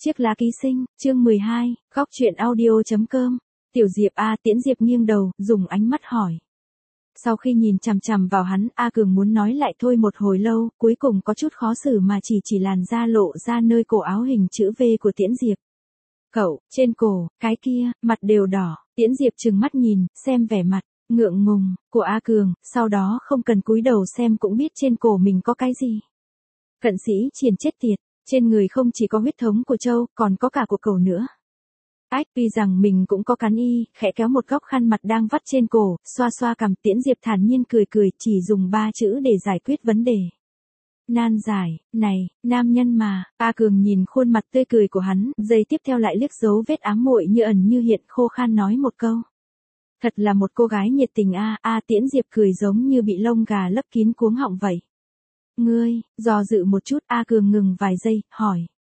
Chiếc lá ký sinh, chương 12, góc truyện audio.com. Tiểu Diệp A. Tiễn Diệp nghiêng đầu, dùng ánh mắt hỏi. Sau khi nhìn chằm chằm vào hắn, A Cường muốn nói lại thôi một hồi lâu, cuối cùng có chút khó xử mà chỉ làn da lộ ra nơi cổ áo hình chữ V của Tiễn Diệp. Cậu, trên cổ, cái kia, mặt đều đỏ. Tiễn Diệp trừng mắt nhìn, xem vẻ mặt ngượng ngùng của A Cường, sau đó không cần cúi đầu xem cũng biết trên cổ mình có cái gì. Cận sĩ Triền chết tiệt, trên người không chỉ có huyết thống của trâu, còn có cả của cẩu nữa. Ách, tuy rằng mình cũng có cắn y, khẽ kéo một góc khăn mặt đang vắt trên cổ, xoa xoa cằm. Tiễn Diệp thản nhiên cười, chỉ dùng 3 chữ để giải quyết vấn đề. Nan giải, này, nam nhân mà. A Cường nhìn khuôn mặt tươi cười của hắn, giây tiếp theo lại liếc dấu vết ám muội như ẩn như hiện, khô khan nói một câu. Thật là một cô gái nhiệt tình a. Tiễn Diệp cười giống như bị lông gà lấp kín cuống họng vậy. Ngươi, do dự một chút, A Cường ngừng vài giây, hỏi.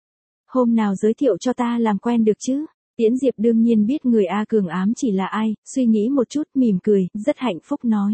Hôm nào giới thiệu cho ta làm quen được chứ? Tiễn Diệp đương nhiên biết người A Cường ám chỉ là ai, suy nghĩ một chút, mỉm cười, rất hạnh phúc nói.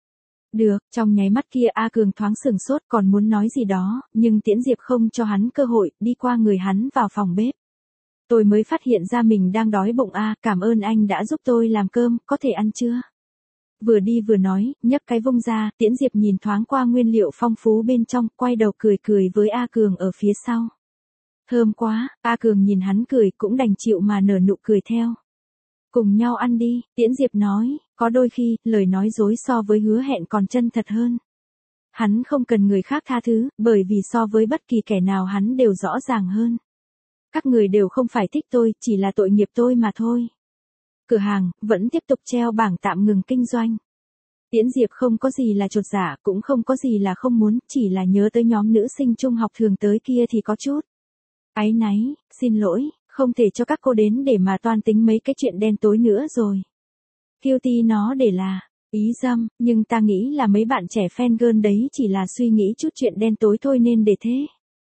Được, trong nháy mắt kia A Cường thoáng sừng sốt còn muốn nói gì đó, nhưng Tiễn Diệp không cho hắn cơ hội, đi qua người hắn vào phòng bếp. Tôi mới phát hiện ra mình đang đói bụng cảm ơn anh đã giúp tôi làm cơm, có thể ăn chưa? Vừa đi vừa nói, nhấc cái vung ra, Tiễn Diệp nhìn thoáng qua nguyên liệu phong phú bên trong, quay đầu cười với A Cường ở phía sau. Thơm quá, A Cường nhìn hắn cười cũng đành chịu mà nở nụ cười theo. Cùng nhau ăn đi, Tiễn Diệp nói, có đôi khi, lời nói dối so với hứa hẹn còn chân thật hơn. Hắn không cần người khác tha thứ, bởi vì so với bất kỳ kẻ nào hắn đều rõ ràng hơn. Các người đều không phải thích tôi, chỉ là tội nghiệp tôi mà thôi. Cửa hàng, vẫn tiếp tục treo bảng tạm ngừng kinh doanh. Tiễn Diệp không có gì là chột dạ, cũng không có gì là không muốn, chỉ là nhớ tới nhóm nữ sinh trung học thường tới kia thì có chút. Áy náy, xin lỗi, không thể cho các cô đến để mà toan tính mấy cái chuyện đen tối nữa rồi. Guilty nó để là ý dâm, nhưng ta nghĩ là mấy bạn trẻ fan girl đấy chỉ là suy nghĩ chút chuyện đen tối thôi nên để thế.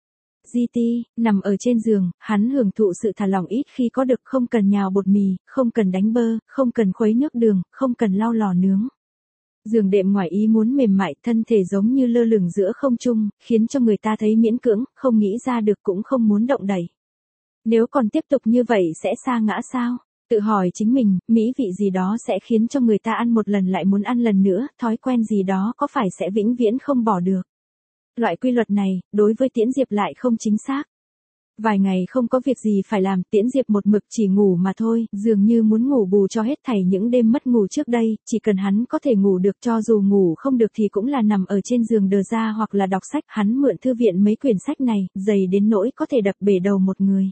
GT, nằm ở trên giường, hắn hưởng thụ sự thả lỏng ít khi có được, không cần nhào bột mì, không cần đánh bơ, không cần khuấy nước đường, không cần lau lò nướng. Giường đệm ngoài ý muốn mềm mại, thân thể giống như lơ lửng giữa không trung, khiến cho người ta thấy miễn cưỡng, không nghĩ ra được cũng không muốn động đẩy. Nếu còn tiếp tục như vậy sẽ sa ngã sao? Tự hỏi chính mình, mỹ vị gì đó sẽ khiến cho người ta ăn một lần lại muốn ăn lần nữa, thói quen gì đó có phải sẽ vĩnh viễn không bỏ được. Loại quy luật này, đối với Tiễn Diệp lại không chính xác. Vài ngày không có việc gì phải làm, Tiễn Diệp một mực chỉ ngủ mà thôi, dường như muốn ngủ bù cho hết thảy những đêm mất ngủ trước đây, chỉ cần hắn có thể ngủ được, cho dù ngủ không được thì cũng là nằm ở trên giường đờ ra hoặc là đọc sách. Hắn mượn thư viện mấy quyển sách này, dày đến nỗi có thể đập bể đầu một người.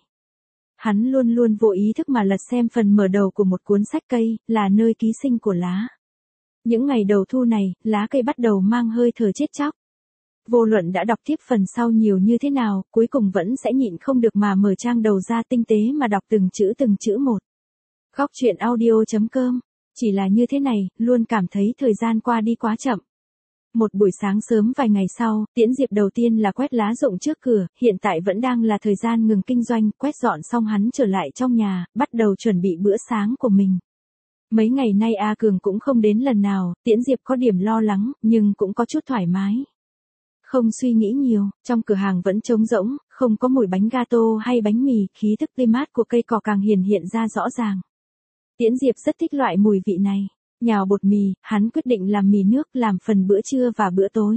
Hắn luôn luôn vô ý thức mà lật xem phần mở đầu của một cuốn sách cây, là nơi ký sinh của lá. Những ngày đầu thu này, lá cây bắt đầu mang hơi thở chết chóc. Vô luận đã đọc tiếp phần sau nhiều như thế nào, cuối cùng vẫn sẽ nhịn không được mà mở trang đầu ra tinh tế mà đọc từng chữ một. Góc truyện audio.com. Chỉ là như thế này, luôn cảm thấy thời gian qua đi quá chậm. Một buổi sáng sớm vài ngày sau, Tiễn Diệp đầu tiên là quét lá rụng trước cửa, hiện tại vẫn đang là thời gian ngừng kinh doanh, quét dọn xong hắn trở lại trong nhà, bắt đầu chuẩn bị bữa sáng của mình. Mấy ngày nay A Cường cũng không đến lần nào, Tiễn Diệp có điểm lo lắng, nhưng cũng có chút thoải mái. Không suy nghĩ nhiều, trong cửa hàng vẫn trống rỗng, không có mùi bánh gato hay bánh mì, khí thức tươi mát của cây cỏ càng hiện ra rõ ràng. Tiễn Diệp rất thích loại mùi vị này. Nhào bột mì, hắn quyết định làm mì nước làm phần bữa trưa và bữa tối.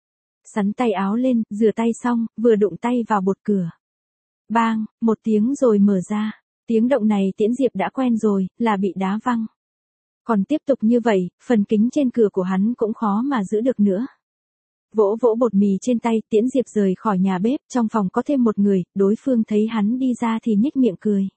Sắn tay áo lên, rửa tay xong, vừa đụng tay vào bột cửa. Bang, một tiếng rồi mở ra. Tiếng động này Tiễn Diệp đã quen rồi, là bị đá văng. Còn tiếp tục như vậy, phần kính trên cửa của hắn cũng khó mà giữ được nữa. Vỗ bột mì trên tay, Tiễn Diệp rời khỏi nhà bếp, trong phòng có thêm một người, đối phương thấy hắn đi ra thì nhếch miệng cười.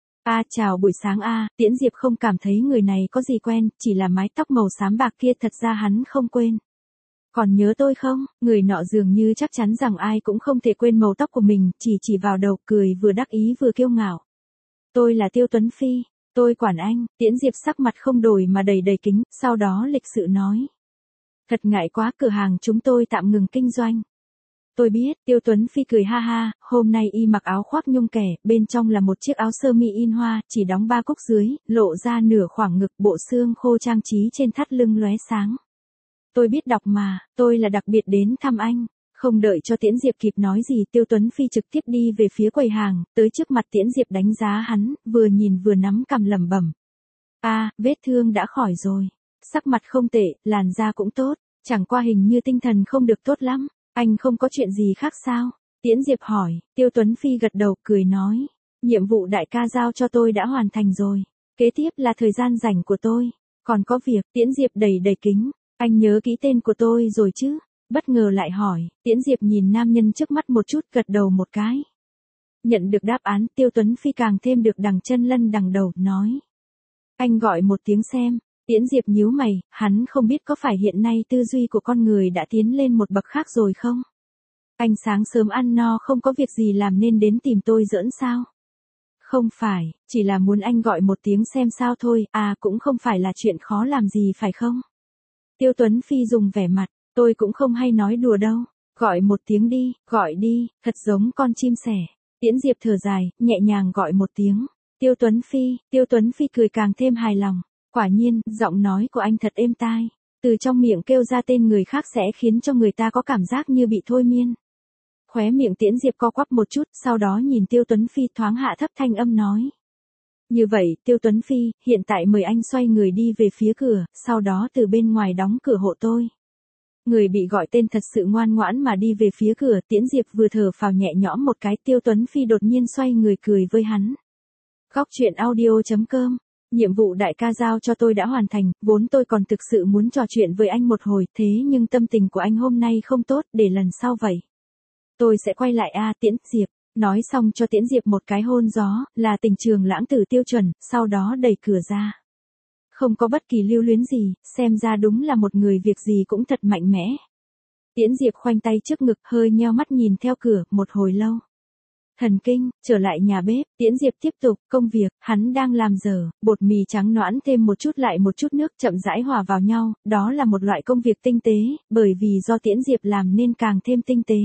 Chào buổi sáng Tiễn Diệp không cảm thấy người này có gì quen, chỉ là mái tóc màu xám bạc kia thật ra hắn không quên. Còn nhớ tôi không? Người nọ dường như chắc chắn rằng ai cũng không thể quên màu tóc của mình, chỉ vào đầu, cười vừa đắc ý vừa kiêu ngạo. Tôi là Tiêu Tuấn Phi, tôi quản anh. Tiễn Diệp sắc mặt không đổi mà đầy kính, sau đó lịch sự nói. Thật ngại quá, cửa hàng chúng tôi tạm ngừng kinh doanh. Tôi biết, Tiêu Tuấn Phi cười ha ha, hôm nay y mặc áo khoác nhung kẻ, bên trong là một chiếc áo sơ mi in hoa, chỉ đóng 3 cúc dưới, lộ ra nửa khoảng ngực, bộ xương khô trang trí trên thắt lưng lóe sáng. Tôi biết đọc mà, tôi là đặc biệt đến thăm anh. Không đợi cho Tiễn Diệp kịp nói gì, Tiêu Tuấn Phi trực tiếp đi về phía quầy hàng, tới trước mặt Tiễn Diệp đánh giá hắn, vừa nhìn vừa nắm cằm lẩm bẩm. Vết thương đã khỏi rồi. Sắc mặt không tệ, làn da cũng tốt, chẳng qua hình như tinh thần không được tốt lắm. Anh không có chuyện gì khác sao? Tiễn Diệp hỏi, Tiêu Tuấn Phi gật đầu, cười nói. Nhiệm vụ đại ca giao cho tôi đã hoàn thành rồi. Kế tiếp là thời gian rảnh của tôi. Còn có việc, Tiễn Diệp đầy đầy kính. Anh nhớ kỹ tên của tôi rồi chứ? Bất ngờ lại hỏi, Tiễn Diệp nhìn nam nhân trước mắt một chút, gật đầu một cái. Nhận được đáp án, Tiêu Tuấn Phi càng thêm được đằng chân lân đằng đầu, nói. Anh gọi một tiếng xem. Tiễn Diệp nhíu mày, hắn không biết có phải hiện nay tư duy của con người đã tiến lên một bậc khác rồi không? Anh sáng sớm ăn no không có việc gì làm nên đến tìm tôi giỡn sao? Không phải, chỉ là muốn anh gọi một tiếng xem sao thôi, cũng không phải là chuyện khó làm gì phải không? Tiêu Tuấn Phi dùng vẻ mặt, tôi cũng không hay nói đùa đâu, gọi một tiếng đi, gọi đi, thật giống con chim sẻ. Tiễn Diệp thở dài, nhẹ nhàng gọi một tiếng. Tiêu Tuấn Phi cười càng thêm hài lòng. Quả nhiên, giọng nói của anh thật êm tai. Từ trong miệng kêu ra tên người khác sẽ khiến cho người ta có cảm giác như bị thôi miên. Khóe miệng Tiễn Diệp co quắp một chút, sau đó nhìn Tiêu Tuấn Phi thoáng hạ thấp thanh âm nói. Như vậy, Tiêu Tuấn Phi, hiện tại mời anh xoay người đi về phía cửa, sau đó từ bên ngoài đóng cửa hộ tôi. Người bị gọi tên thật sự ngoan ngoãn mà đi về phía cửa, Tiễn Diệp vừa thở phào nhẹ nhõm một cái, Tiêu Tuấn Phi đột nhiên xoay người cười với hắn. Góc truyện audio.com. Nhiệm vụ đại ca giao cho tôi đã hoàn thành, vốn tôi còn thực sự muốn trò chuyện với anh một hồi, thế nhưng tâm tình của anh hôm nay không tốt, để lần sau vậy. Tôi sẽ quay lại Tiễn Diệp. Nói xong cho Tiễn Diệp một cái hôn gió, là tình trường lãng tử tiêu chuẩn, sau đó đẩy cửa ra. Không có bất kỳ lưu luyến gì, xem ra đúng là một người việc gì cũng thật mạnh mẽ. Tiễn Diệp khoanh tay trước ngực, hơi nheo mắt nhìn theo cửa, một hồi lâu. Thần kinh, trở lại nhà bếp, Tiễn Diệp tiếp tục, công việc, hắn đang làm dở, bột mì trắng noãn thêm một chút lại một chút nước chậm rãi hòa vào nhau, đó là một loại công việc tinh tế, bởi vì do Tiễn Diệp làm nên càng thêm tinh tế.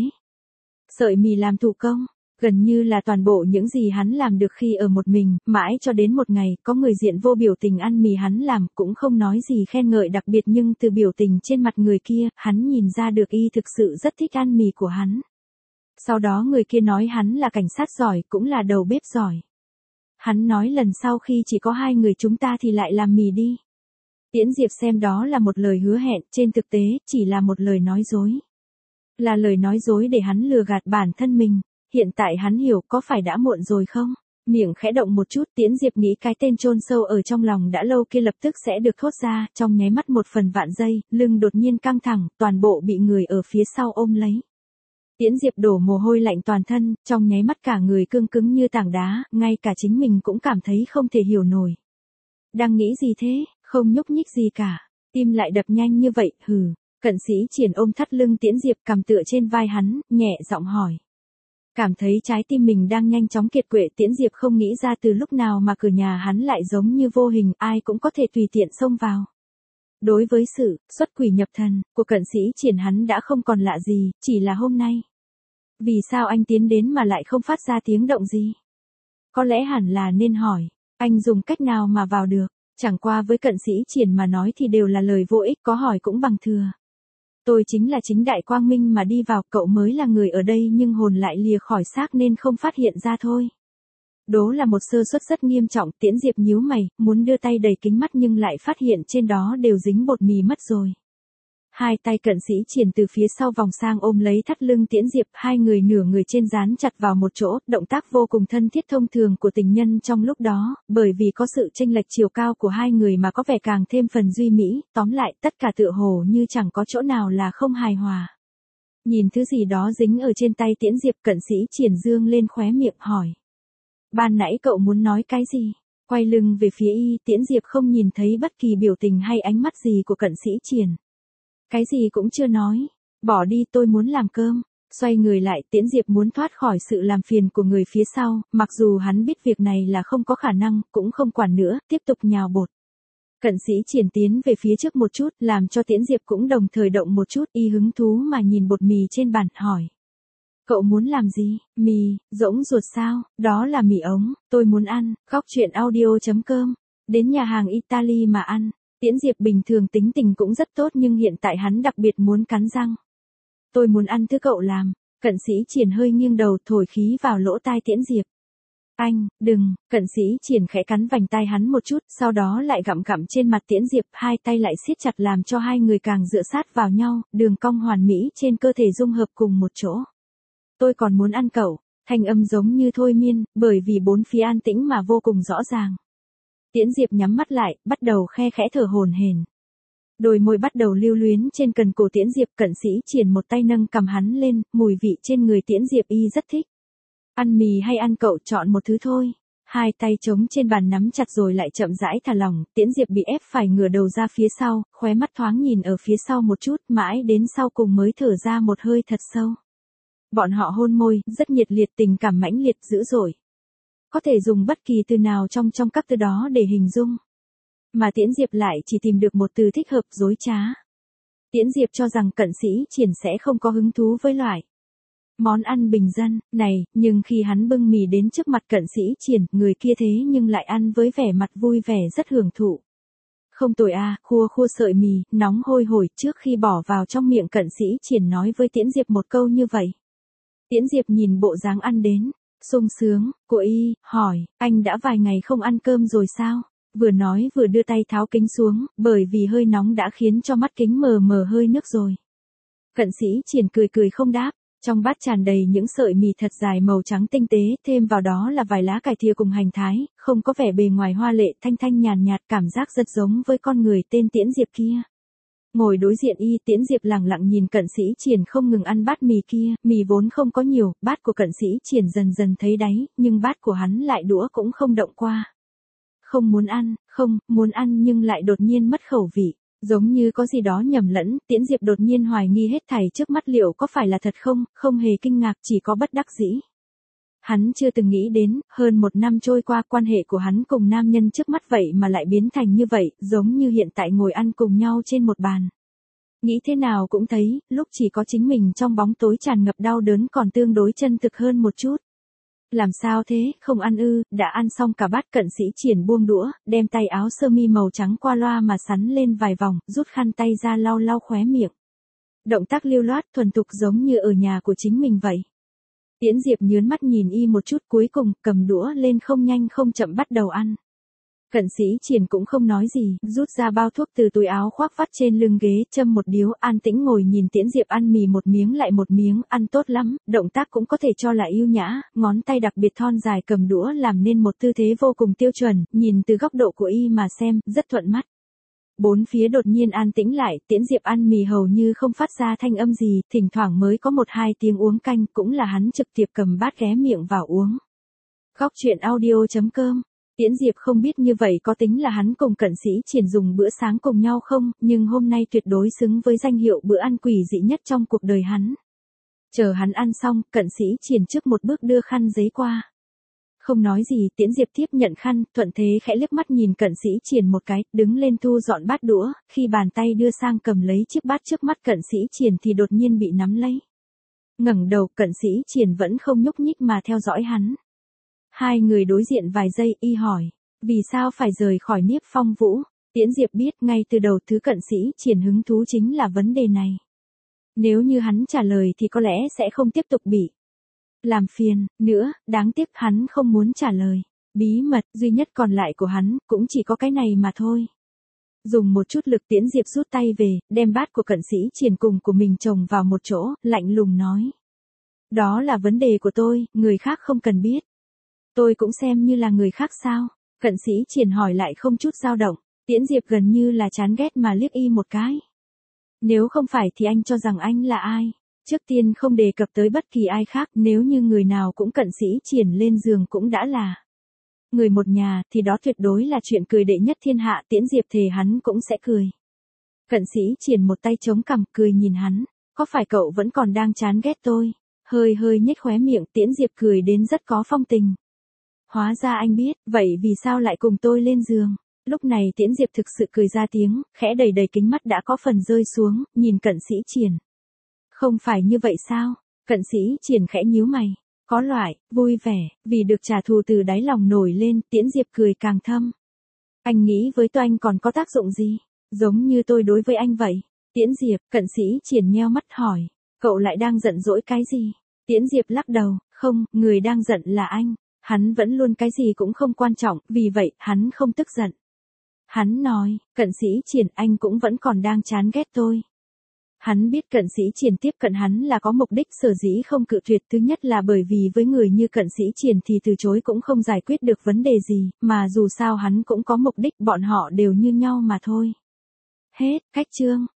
Sợi mì làm thủ công, gần như là toàn bộ những gì hắn làm được khi ở một mình, mãi cho đến một ngày, có người diện vô biểu tình ăn mì hắn làm, cũng không nói gì khen ngợi đặc biệt nhưng từ biểu tình trên mặt người kia, hắn nhìn ra được y thực sự rất thích ăn mì của hắn. Sau đó người kia nói hắn là cảnh sát giỏi, cũng là đầu bếp giỏi. Hắn nói lần sau khi chỉ có hai người chúng ta thì lại làm mì đi. Tiễn Diệp xem đó là một lời hứa hẹn, trên thực tế, chỉ là một lời nói dối. Là lời nói dối để hắn lừa gạt bản thân mình. Hiện tại hắn hiểu có phải đã muộn rồi không? Miệng khẽ động một chút, Tiễn Diệp nghĩ cái tên chôn sâu ở trong lòng đã lâu kia lập tức sẽ được thốt ra, trong nháy mắt một phần vạn giây, lưng đột nhiên căng thẳng, toàn bộ bị người ở phía sau ôm lấy. Tiễn Diệp đổ mồ hôi lạnh toàn thân, trong nháy mắt cả người cương cứng như tảng đá, ngay cả chính mình cũng cảm thấy không thể hiểu nổi. Đang nghĩ gì thế, không nhúc nhích gì cả, tim lại đập nhanh như vậy, hừ. Cận Sĩ Triển ôm thắt lưng Tiễn Diệp cầm tựa trên vai hắn, nhẹ giọng hỏi. Cảm thấy trái tim mình đang nhanh chóng kiệt quệ, Tiễn Diệp không nghĩ ra từ lúc nào mà cửa nhà hắn lại giống như vô hình, ai cũng có thể tùy tiện xông vào. Đối với sự xuất quỷ nhập thần của Cận Sĩ Triển hắn đã không còn lạ gì, chỉ là hôm nay. Vì sao anh tiến đến mà lại không phát ra tiếng động gì? Có lẽ hẳn là nên hỏi, anh dùng cách nào mà vào được? Chẳng qua với Cận Sĩ Triển mà nói thì đều là lời vô ích, có hỏi cũng bằng thừa. Tôi chính là chính đại quang minh mà đi vào, cậu mới là người ở đây nhưng hồn lại lìa khỏi xác nên không phát hiện ra thôi. Đố là một sơ suất rất nghiêm trọng, Tiễn Diệp nhíu mày, muốn đưa tay đầy kính mắt nhưng lại phát hiện trên đó đều dính bột mì mất rồi. Hai tay Cận Sĩ Triển từ phía sau vòng sang ôm lấy thắt lưng Tiễn Diệp, hai người nửa người trên dán chặt vào một chỗ, động tác vô cùng thân thiết thông thường của tình nhân trong lúc đó, bởi vì có sự chênh lệch chiều cao của hai người mà có vẻ càng thêm phần duy mỹ, tóm lại tất cả tựa hồ như chẳng có chỗ nào là không hài hòa. Nhìn thứ gì đó dính ở trên tay Tiễn Diệp, Cận Sĩ Triển dương lên khóe miệng hỏi. Ban nãy cậu muốn nói cái gì? Quay lưng về phía y, Tiễn Diệp không nhìn thấy bất kỳ biểu tình hay ánh mắt gì của Cận Sĩ Triển. Cái gì cũng chưa nói. Bỏ đi, tôi muốn làm cơm. Xoay người lại, Tiễn Diệp muốn thoát khỏi sự làm phiền của người phía sau, mặc dù hắn biết việc này là không có khả năng, cũng không quản nữa, tiếp tục nhào bột. Cận Sĩ Triển tiến về phía trước một chút, làm cho Tiễn Diệp cũng đồng thời động một chút, y hứng thú mà nhìn bột mì trên bàn, hỏi. Cậu muốn làm gì? Mì, rỗng ruột sao? Đó là mì ống, tôi muốn ăn. Góc truyện audio.com. Đến nhà hàng Italy mà ăn. Tiễn Diệp bình thường tính tình cũng rất tốt nhưng hiện tại hắn đặc biệt muốn cắn răng. Tôi muốn ăn thứ cậu làm. Cận Sĩ Triển hơi nghiêng đầu thổi khí vào lỗ tai Tiễn Diệp. Anh, đừng, Cận Sĩ Triển khẽ cắn vành tai hắn một chút, sau đó lại gặm gặm trên mặt Tiễn Diệp, hai tay lại siết chặt làm cho hai người càng dựa sát vào nhau, đường cong hoàn mỹ trên cơ thể dung hợp cùng một chỗ. Tôi còn muốn ăn cậu, thanh âm giống như thôi miên, bởi vì bốn phía an tĩnh mà vô cùng rõ ràng. Tiễn Diệp nhắm mắt lại, bắt đầu khe khẽ thở hổn hển. Đôi môi bắt đầu lưu luyến trên cần cổ Tiễn Diệp, Cận Sĩ Triển một tay nâng cầm hắn lên, mùi vị trên người Tiễn Diệp y rất thích. Ăn mì hay ăn cậu chọn một thứ thôi. Hai tay trống trên bàn nắm chặt rồi lại chậm rãi thả lỏng, Tiễn Diệp bị ép phải ngửa đầu ra phía sau, khóe mắt thoáng nhìn ở phía sau một chút, mãi đến sau cùng mới thở ra một hơi thật sâu. Bọn họ hôn môi, rất nhiệt liệt, tình cảm mãnh liệt dữ dội. Có thể dùng bất kỳ từ nào trong các từ đó để hình dung. Mà Tiễn Diệp lại chỉ tìm được một từ thích hợp: dối trá. Tiễn Diệp cho rằng Cận Sĩ Triển sẽ không có hứng thú với loại món ăn bình dân này, nhưng khi hắn bưng mì đến trước mặt Cận Sĩ Triển, người kia thế nhưng lại ăn với vẻ mặt vui vẻ rất hưởng thụ. Không tồi à, khua khua sợi mì, nóng hôi hổi, trước khi bỏ vào trong miệng Cận Sĩ Triển nói với Tiễn Diệp một câu như vậy. Tiễn Diệp nhìn bộ dáng ăn đến sung sướng của y, hỏi, anh đã vài ngày không ăn cơm rồi sao? Vừa nói vừa đưa tay tháo kính xuống, bởi vì hơi nóng đã khiến cho mắt kính mờ mờ hơi nước rồi. Cận Sĩ Triển cười cười không đáp, trong bát tràn đầy những sợi mì thật dài màu trắng tinh tế, thêm vào đó là vài lá cải thìa cùng hành thái, không có vẻ bề ngoài hoa lệ, thanh thanh nhàn nhạt, cảm giác rất giống với con người tên Tiễn Diệp kia. Ngồi đối diện y, Tiễn Diệp lẳng lặng nhìn Cận Sĩ Triển không ngừng ăn bát mì kia, mì vốn không có nhiều, bát của Cận Sĩ Triển dần dần thấy đáy, nhưng bát của hắn lại đũa cũng không động qua. Không muốn ăn, không, muốn ăn nhưng lại đột nhiên mất khẩu vị, giống như có gì đó nhầm lẫn, Tiễn Diệp đột nhiên hoài nghi hết thảy trước mắt liệu có phải là thật không, không hề kinh ngạc, chỉ có bất đắc dĩ. Hắn chưa từng nghĩ đến, hơn một năm trôi qua quan hệ của hắn cùng nam nhân trước mắt vậy mà lại biến thành như vậy, giống như hiện tại ngồi ăn cùng nhau trên một bàn. Nghĩ thế nào cũng thấy, lúc chỉ có chính mình trong bóng tối tràn ngập đau đớn còn tương đối chân thực hơn một chút. Làm sao thế, không ăn ư? Đã ăn xong cả bát. Cận Sĩ Triển buông đũa, đem tay áo sơ mi màu trắng qua loa mà sắn lên vài vòng, rút khăn tay ra lau lau khóe miệng. Động tác lưu loát thuần thục giống như ở nhà của chính mình vậy. Tiễn Diệp nhớn mắt nhìn y một chút, cuối cùng cầm đũa lên không nhanh không chậm bắt đầu ăn. Cận Sĩ Triển cũng không nói gì, rút ra bao thuốc từ túi áo khoác vắt trên lưng ghế, châm một điếu, an tĩnh ngồi nhìn Tiễn Diệp ăn mì một miếng lại một miếng, ăn tốt lắm, động tác cũng có thể cho là yêu nhã, ngón tay đặc biệt thon dài cầm đũa làm nên một tư thế vô cùng tiêu chuẩn, nhìn từ góc độ của y mà xem, rất thuận mắt. Bốn phía đột nhiên an tĩnh lại, Tiễn Diệp ăn mì hầu như không phát ra thanh âm gì, thỉnh thoảng mới có một hai tiếng uống canh, cũng là hắn trực tiếp cầm bát ghé miệng vào uống. Góc chuyện audio.com. Tiễn Diệp không biết như vậy có tính là hắn cùng Cận Sĩ Triển dùng bữa sáng cùng nhau không, nhưng hôm nay tuyệt đối xứng với danh hiệu bữa ăn quỷ dị nhất trong cuộc đời hắn. Chờ hắn ăn xong, Cận Sĩ Triển trước một bước đưa khăn giấy qua. Không nói gì, Tiễn Diệp tiếp nhận khăn, thuận thế khẽ liếc mắt nhìn Cận Sĩ Triển một cái, đứng lên thu dọn bát đũa, khi bàn tay đưa sang cầm lấy chiếc bát trước mắt Cận Sĩ Triển thì đột nhiên bị nắm lấy. Ngẩng đầu, Cận Sĩ Triển vẫn không nhúc nhích mà theo dõi hắn. Hai người đối diện vài giây, y hỏi, vì sao phải rời khỏi Niếp Phong Vũ? Tiễn Diệp biết ngay từ đầu thứ Cận Sĩ Triển hứng thú chính là vấn đề này. Nếu như hắn trả lời thì có lẽ sẽ không tiếp tục bị làm phiền nữa, đáng tiếc hắn không muốn trả lời. Bí mật duy nhất còn lại của hắn cũng chỉ có cái này mà thôi. Dùng một chút lực, Tiễn Diệp rút tay về, đem bát của Cận Sĩ Triển cùng của mình chồng vào một chỗ, lạnh lùng nói. Đó là vấn đề của tôi, người khác không cần biết. Tôi cũng xem như là người khác sao? Cận Sĩ Triển hỏi lại không chút dao động. Tiễn Diệp gần như là chán ghét mà liếc y một cái. Nếu không phải thì anh cho rằng anh là ai? Trước tiên không đề cập tới bất kỳ ai khác, nếu như người nào cũng Cận Sĩ Triển lên giường cũng đã là người một nhà, thì đó tuyệt đối là chuyện cười đệ nhất thiên hạ. Tiễn Diệp thề hắn cũng sẽ cười. Cận Sĩ Triển một tay chống cằm cười nhìn hắn. Có phải cậu vẫn còn đang chán ghét tôi? Hơi hơi nhếch khóe miệng, Tiễn Diệp cười đến rất có phong tình. Hóa ra anh biết, vậy vì sao lại cùng tôi lên giường? Lúc này Tiễn Diệp thực sự cười ra tiếng, khẽ đầy đầy kính mắt đã có phần rơi xuống, nhìn Cận Sĩ Triển. Không phải như vậy sao? Cận Sĩ Triển khẽ nhíu mày. Có loại, vui vẻ, vì được trả thù từ đáy lòng nổi lên, Tiễn Diệp cười càng thâm. Anh nghĩ với tôi anh còn có tác dụng gì? Giống như tôi đối với anh vậy. Tiễn Diệp, Cận Sĩ Triển nheo mắt hỏi. Cậu lại đang giận dỗi cái gì? Tiễn Diệp lắc đầu, không, người đang giận là anh. Hắn vẫn luôn cái gì cũng không quan trọng, vì vậy, hắn không tức giận. Hắn nói, Cận Sĩ Triển, anh cũng vẫn còn đang chán ghét tôi. Hắn biết Cận Sĩ Triển tiếp cận hắn là có mục đích, sở dĩ không cự tuyệt, thứ nhất là bởi vì với người như Cận Sĩ Triển thì từ chối cũng không giải quyết được vấn đề gì, mà dù sao hắn cũng có mục đích, bọn họ đều như nhau mà thôi. Hết, cách chương.